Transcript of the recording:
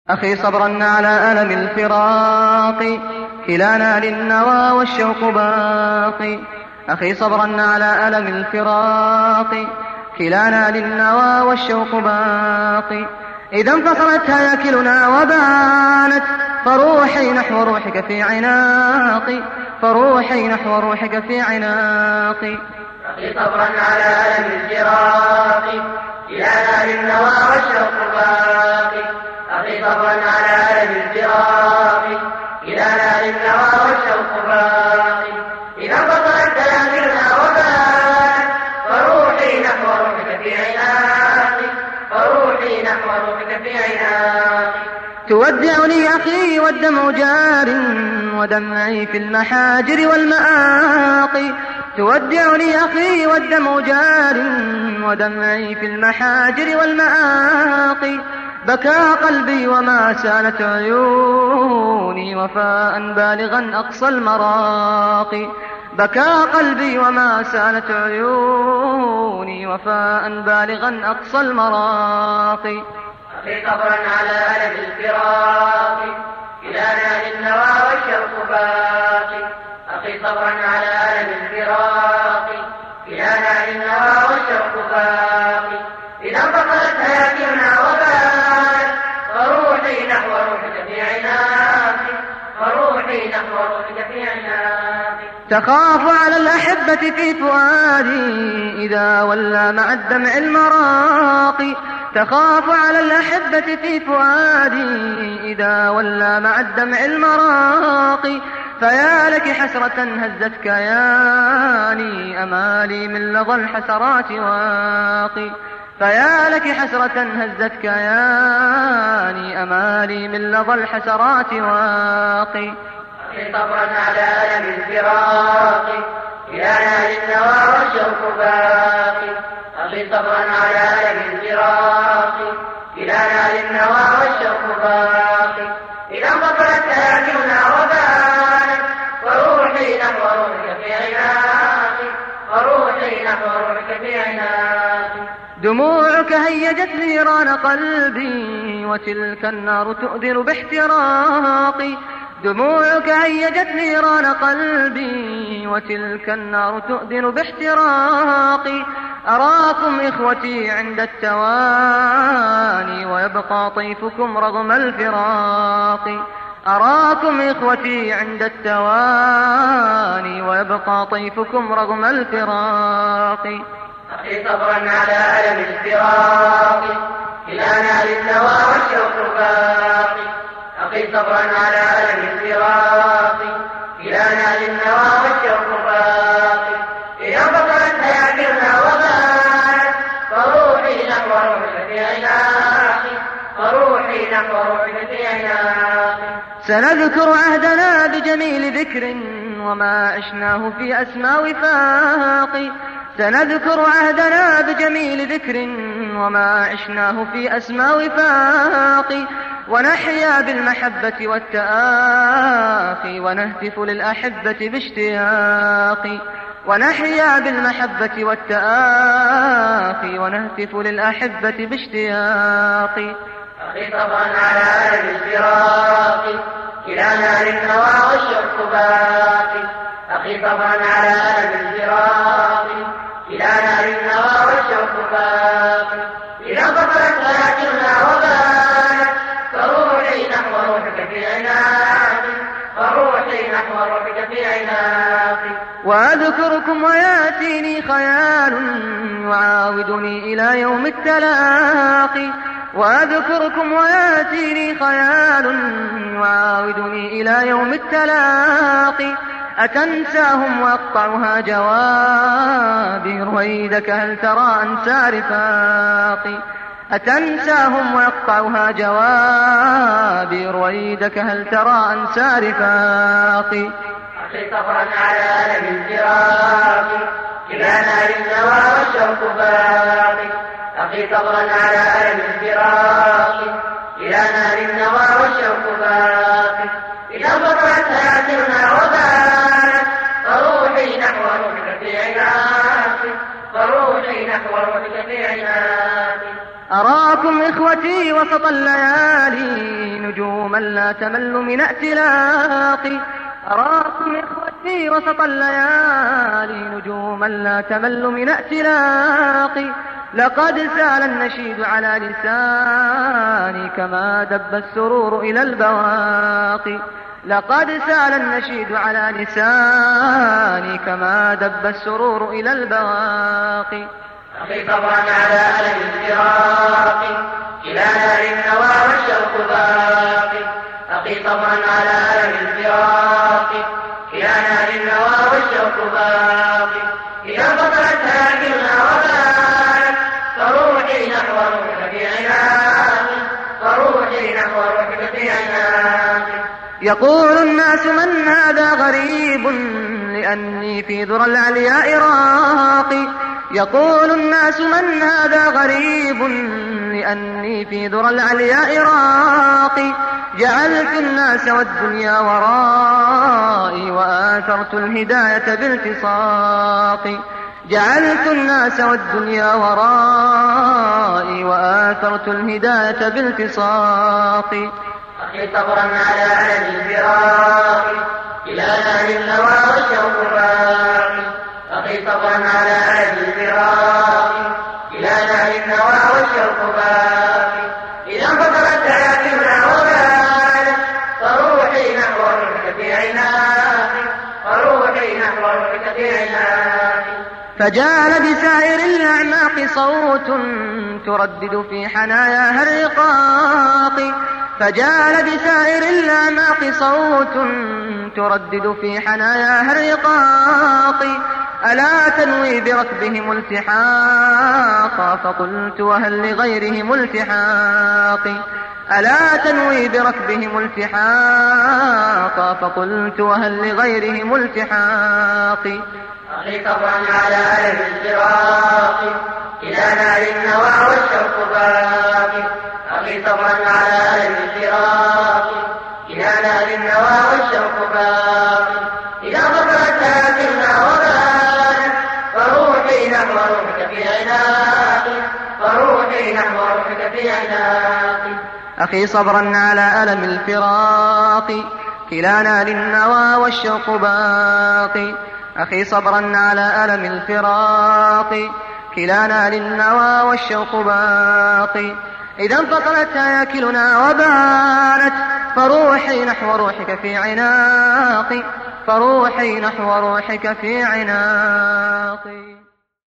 أخي صبرا على ألم الفراق، كلانا للنوى والشوق باقي. أخي صبرا على ألم الفراق، كلانا للنوى والشوق باقي. إذا انفصلت هياكلنا وبانت، فروحي نحو روحك في عناقي، فروحي نحو روحك في عناقي. أخي صبرا على ألم الفراق، كلانا للنوى والشوق باقي. أخي صبرا على ألم الفراق، كلانا للنوى والشوق باقي. إذا انفصلت هياكلنا وبانت، فروحي نحو روحك في عناقي، فروحي نحو روحك في عناقي. تودعني أخي والدمع جار، ودمعي في المحاجر والمآقي. تودعني أخي والدمع جار، ودمعي في المحاجر والمآقي. بكى قلبي وما سالت عيوني، وفاء بالغا أقصى المراقي. بكى قلبي وما سالت عيوني، وفاء بالغا أقصى المراقي. أخي صبرا على ألم الفراق، كلانا للنوى والشوق باقي. أخي صبرا على ألم الفراق، كلانا للنوى والشوق باقي. إذا انفصلت هياكلنا وبانت، فروحي نحو روحك في عناقي، فروحي نحو روحك في عناقي. تخاف على الأحبة في فؤادي، إذا ولى مع الدمع المراقي. تخاف على الأحبة في فؤادي، إذا ولى مع الدمع المراقي. فيا لك حسرة هزت كياني، أمالي من لظى الحسرات واقي. فيا لك حسرة هزت كياني، أمالي من لظى الحسرات واقي. أخي صبرا على ألم الفراق، كلانا للنوى والشوق باقي. أخي صبرا على ألم الفراق، كلانا للنوى والشوق باقي. إذا انفصلت هياكلنا وبانت، فروحي نحو روحك في عناقي، فروحي نحو روحك في عناقي. دموعك هيجت نيران قلبي، وتلك النار تؤذر باحتراقي. دموعك هيجت نيران قلبي، وتلك النار تؤذن باحتراقي. أراكم إخوتي عند التواني، ويبقى طيفكم رغم الفراق. أراكم إخوتي عند التواني، ويبقى طيفكم رغم الفراق. أخي صبرا على ألم الفراق، كلانا للنوى والشوق باقي. أخي صبرا على ألم الفراق، كلانا للنوى والشوق باقي. إذا انفصلت هياكلنا وبانت، فروحي نحو روحك في عناقي، فروحي نحو روحك في عناقي. سنذكر عهدنا بجميل ذكر، وما عشناه في أسمى وفاق. سنذكر عهدنا بجميل ذكر، وما عشناه في أسمى وفاق. ونحيا بالمحبة والتآخي، ونهتف للأحبة باشتياق. ونحيا بالمحبة والتآخي، ونهتف للأحبة باشتياق. أخي صبرا على ألم الفراق، كلانا للنوى والشوق باقي. أخي صبرا على ألم الفراق، كلانا للنوى والشوق باقي. إذا انفصلت هياكلنا وبانت، فروحي نحو روحك في عناقي، فروحي نحو روحك في عناقي. وأذكركم ويأتيني خيال، يعاودني إلى يوم التلاقي. وأذكركم ويأتيني خيال، يعاودني إلى يوم التلاقي. أتنساهم وأقطعها جوابي، رويدك هل ترى أنسى رفاقي. أتنساهم ويقطعها جوابي، رويدك هل ترى أنسى رفاقي. أخي صبرا على ألم الفراق، كلانا للنوى والشوق باقي. أخي صبرا على ألم الفراق، كلانا للنوى والشوق باقي. إذا انفصلت هياكلنا وبانت، فروحي نحو روحك في عناقي، فروحي نحو روحك في عناقي. أراكم أراكم إخوتي وسط الليالي نجوما لا تمل من ائتلاقي. أراكم إخوتي وسط الليالي نجوما لا تمل من ائتلاقي. لقد سال النشيد على لساني كما دب السرور إلى البواقي. لقد سال النشيد على لساني كما دب السرور إلى البواقي. أخي صبرا على ألم الفراق إلى نار النوى والشوق باقي. أخي صبرا على ألم الفراق إلى نار النوى والشوق باقي. إذا انفصلت هاجرنا وبانت فروحي نحو روحك في عناقي. فروحي نحو روحك في عناقي. يقول الناس من هذا غريب لأني في ذرى العلياء راقي. يقول الناس من هذا غريب لأني في ذرى العلياء راقي. جعلت الناس والدنيا ورائي وآثرت الهداية بالتصاقي. جعلت الناس والدنيا ورائي وآثرت الهداية بالتصاقي. أخي صبرا على ألم الفراق إلى نار النوى والشوق باقي. أخي صبرا على ألم الفراق إلى نار النوى والشوق باقي. إذا انفصلت حياتنا وبانت فروحي نحو روحك في عناقي. فروحي نحو روحك في عناقي. فجال بسائر الأعناق صوت تردد في حناياها الرقاق. فجال بسائر الأعناق صوت تردد في حناياها الرقاق. ألا تنوي بركبهم التحاقا فقلت وهل لغيرهم التحاق. ألا تنوي بركبهم التحاقا فقلت وهل لغيرهم التحاق. أخي صبرا على ألم الفراق إلى نار النوى والشوق باقي. أخي صبرا على ألم الفراق إلى نار النوى والشوق باقي. إذا انفصلت هاجرنا وبانت فروحي نحو روحك في عناقي. فروحي نحو روحك في عناقي. أخي صبرا على ألم الفراق كلانا للنوى والشوق باقي. أخي صبرا على ألم الفراق كلانا للنوى والشوق باقي. إذا انفصلت هياكلنا وبانت فروحي نحو روحك في عناقي. فروحي نحو روحك في عناقي.